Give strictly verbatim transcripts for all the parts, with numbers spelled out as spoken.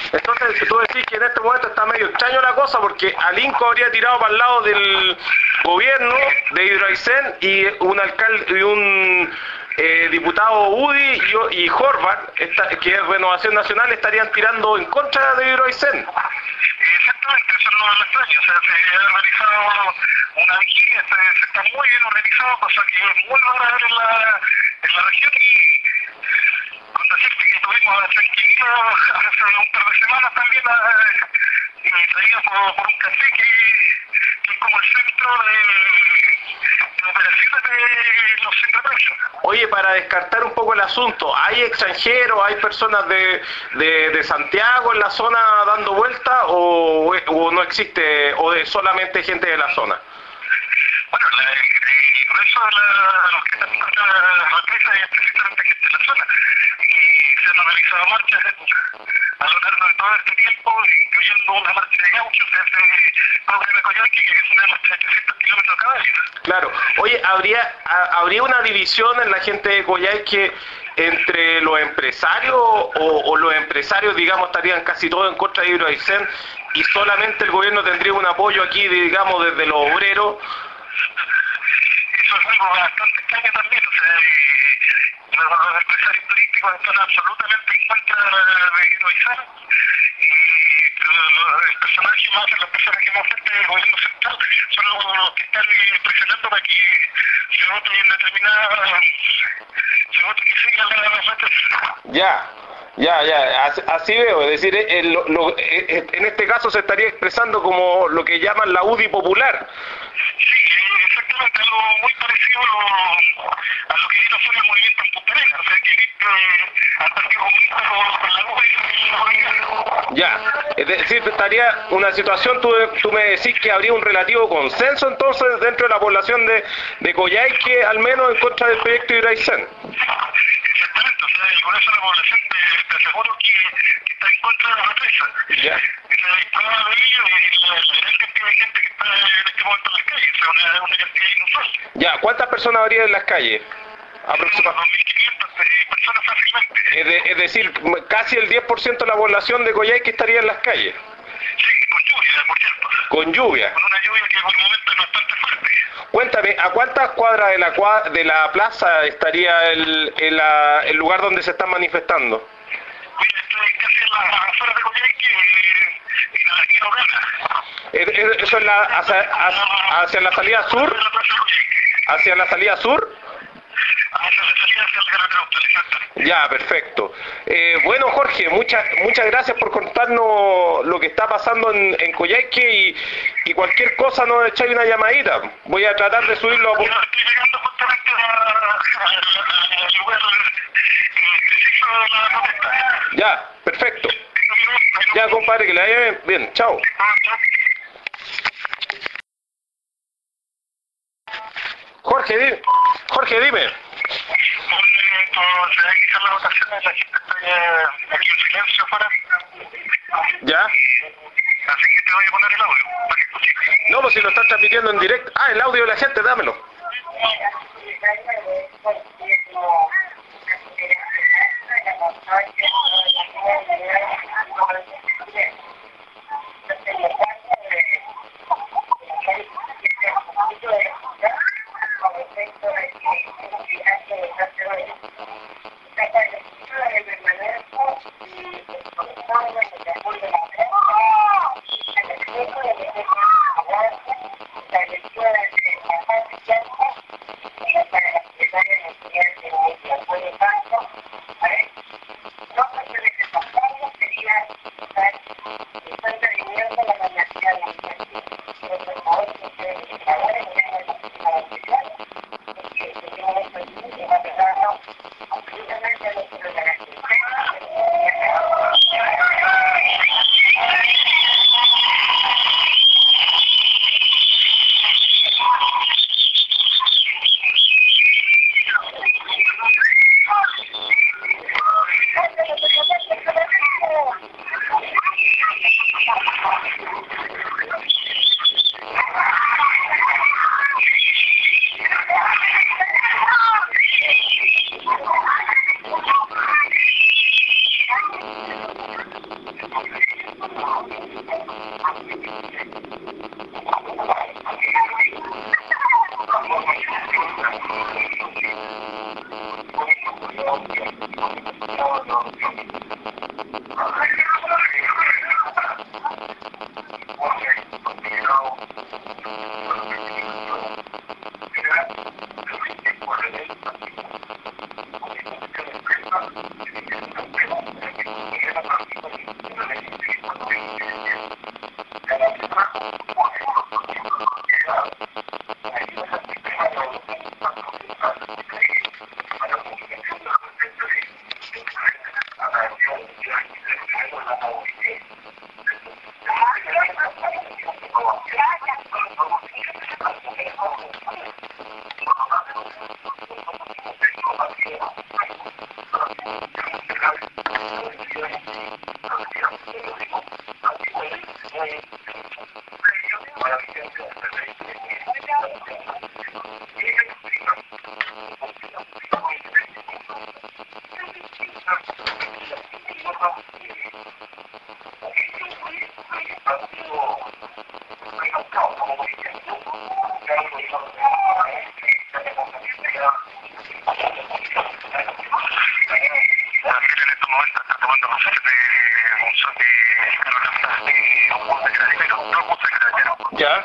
Entonces, tú decís que en este momento está medio extraño la cosa porque Alinco habría tirado para el lado del gobierno de Hidroaicén y un alcalde y un eh, diputado UDI y, y Horvath, esta, que es Renovación Nacional, estarían tirando en contra de Hidroaicén. Exactamente, eso no es extraño, o sea, se ha realizado una vigilia, se, se está muy bien organizado, cosa que es muy rara ver en la, en la región y con decirte que tuvimos a Tranquilino hace un par de semanas también eh, traído por, por un café que, que es como el centro de, de operaciones de los sindicatos. Oye, para descartar un poco el asunto, ¿hay extranjeros, hay personas de, de, de Santiago en la zona dando vuelta o, o no existe, o de solamente gente de la zona? Bueno, la, el, el grueso de la, los que están en la empresa es precisamente gente de la zona y se han realizado marchas a lo largo de todo este tiempo, incluyendo una marcha de gauchos desde Cobre de Coyhaique, que es una marcha de trescientos kilómetros a caballo. Claro. Oye, ¿habría, ¿habría una división en la gente de Coyhaique entre los empresarios o, o los empresarios, digamos, estarían casi todos en contra de Hidroaicén y solamente el gobierno tendría un apoyo aquí, digamos, desde los obreros? Eso es algo bastante extraño también, o sea, eh, los, los empresarios turísticos están absolutamente en contra de Hidroaicén, y pero el personaje más, las personas que más fuerte del gobierno central son los, los que están presionando para que se vote en determinada, se vote que siga la metas. Ya. Ya, ya, así, así veo, es decir, eh, lo, lo, eh, en este caso se estaría expresando como lo que llaman la UDI popular. Sí, exactamente, algo muy parecido a lo, a lo que vino a ser el movimiento en Punta Arenas, o sea, que viste al Partido Comunista con, con la UDI y la UDI. Ya, es decir, estaría una situación, tú, tú me decís que habría un relativo consenso entonces dentro de la población de, de Coyhaique, al menos en contra del proyecto de Hidroaicén. Exactamente, o sea, y con eso la población te, te aseguro que, que está en contra de la empresa. Ya. Hay pruebas de ello y la, la gran cantidad de gente que está en este momento en las calles, o sea, una, una cantidad inusual. Ya, ¿cuántas personas habría en las calles? Aproximadamente dos mil quinientas personas fácilmente. Es, de, es decir, casi el diez por ciento de la población de Coyhaique estaría en las calles. Sí, con lluvia, por cierto. Con lluvia. Con una lluvia que por el momento es bastante fuerte. Cuéntame, ¿a cuántas cuadras de la, cuadra, de la plaza estaría el, el, la, el lugar donde se están manifestando? Mira, estoy casi en las afueras de Coyhaique, en la Quirogana. ¿Eso es la, hacia, hacia la salida sur? ¿Hacia la salida sur? Hacia la salida hacia el carretero austral, exactamente. Ya, perfecto. Eh, bueno, Jorge, muchas muchas gracias por contarnos lo que está pasando en, en Coyhaique y, y cualquier cosa nos echáis una llamadita. Voy a tratar de subirlo a... Yo estoy llegando justamente al lugar preciso de la protesta. Ya, perfecto. Ya, compadre, que le vaya bien. Bien, chao. Jorge, dime. Jorge, dime. Se realizan las votaciones, la gente está aquí en silencio afuera. ¿Ya? Así que te voy a poner el audio para que escuches. No, pues si lo están transmitiendo en directo. Ah, el audio de la gente, dámelo. Ya.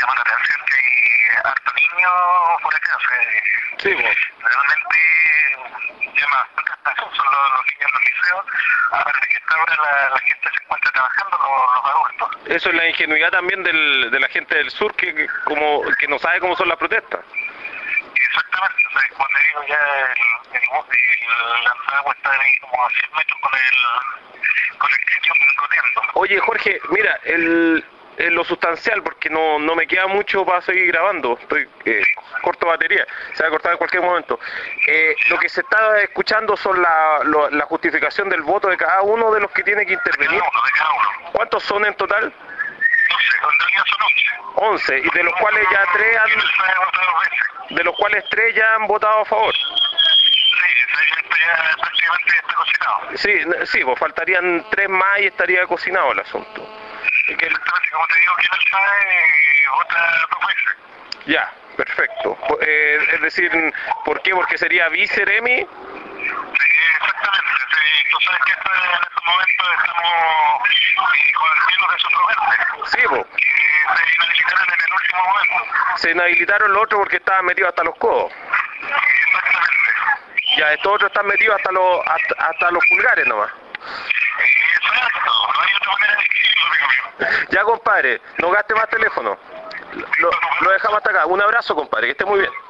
llama la atención que hay harto niño por acá, o sea, Sí, pues. realmente llama bastante la atención, son los, los niños en los liceos, aparte que a esta hora la, la gente se encuentra trabajando, los, los adultos. Eso es la ingenuidad también del, de la gente del sur que, que como que no sabe cómo son las protestas. Exactamente, o sea, como te digo, ya el, el, el lanzagua está ahí como a cien metros con el, con el cañón goteando. Oye, Jorge, mira, el, en lo sustancial, porque no, no me queda mucho para seguir grabando, estoy eh, corto batería, se va a cortar en cualquier momento. Eh, lo que se está escuchando son la, lo, la justificación del voto de cada uno de los que tiene que intervenir. De cada uno, de cada uno. ¿Cuántos son en total? doce, en realidad son once. once, y de los cuales ya tres han, de los cuales tres ya han votado a favor. Sí, esto ya prácticamente está cocinado. Sí, sí, pues faltarían tres más y estaría cocinado el asunto. Y que el... Exactamente, como te digo, quien él sabe vota dos veces. Ya, perfecto. Eh, es decir, ¿por qué? Porque sería vice-Remi. Sí, exactamente. Sí, tú sabes que esto, en estos momentos estamos eh, con el cielo de Sotroverse. Sí, pues. Que se inhabilitaron en el último momento. Se inhabilitaron los otros porque estaban metidos hasta los codos. Exactamente. Ya, estos otros están metidos hasta los hasta, hasta los pulgares nomás. Exacto, no hay otra manera de decirlo, amigo mío. Ya, compadre, no gaste más teléfono. Lo, lo dejamos hasta acá. Un abrazo, compadre, que esté muy bien.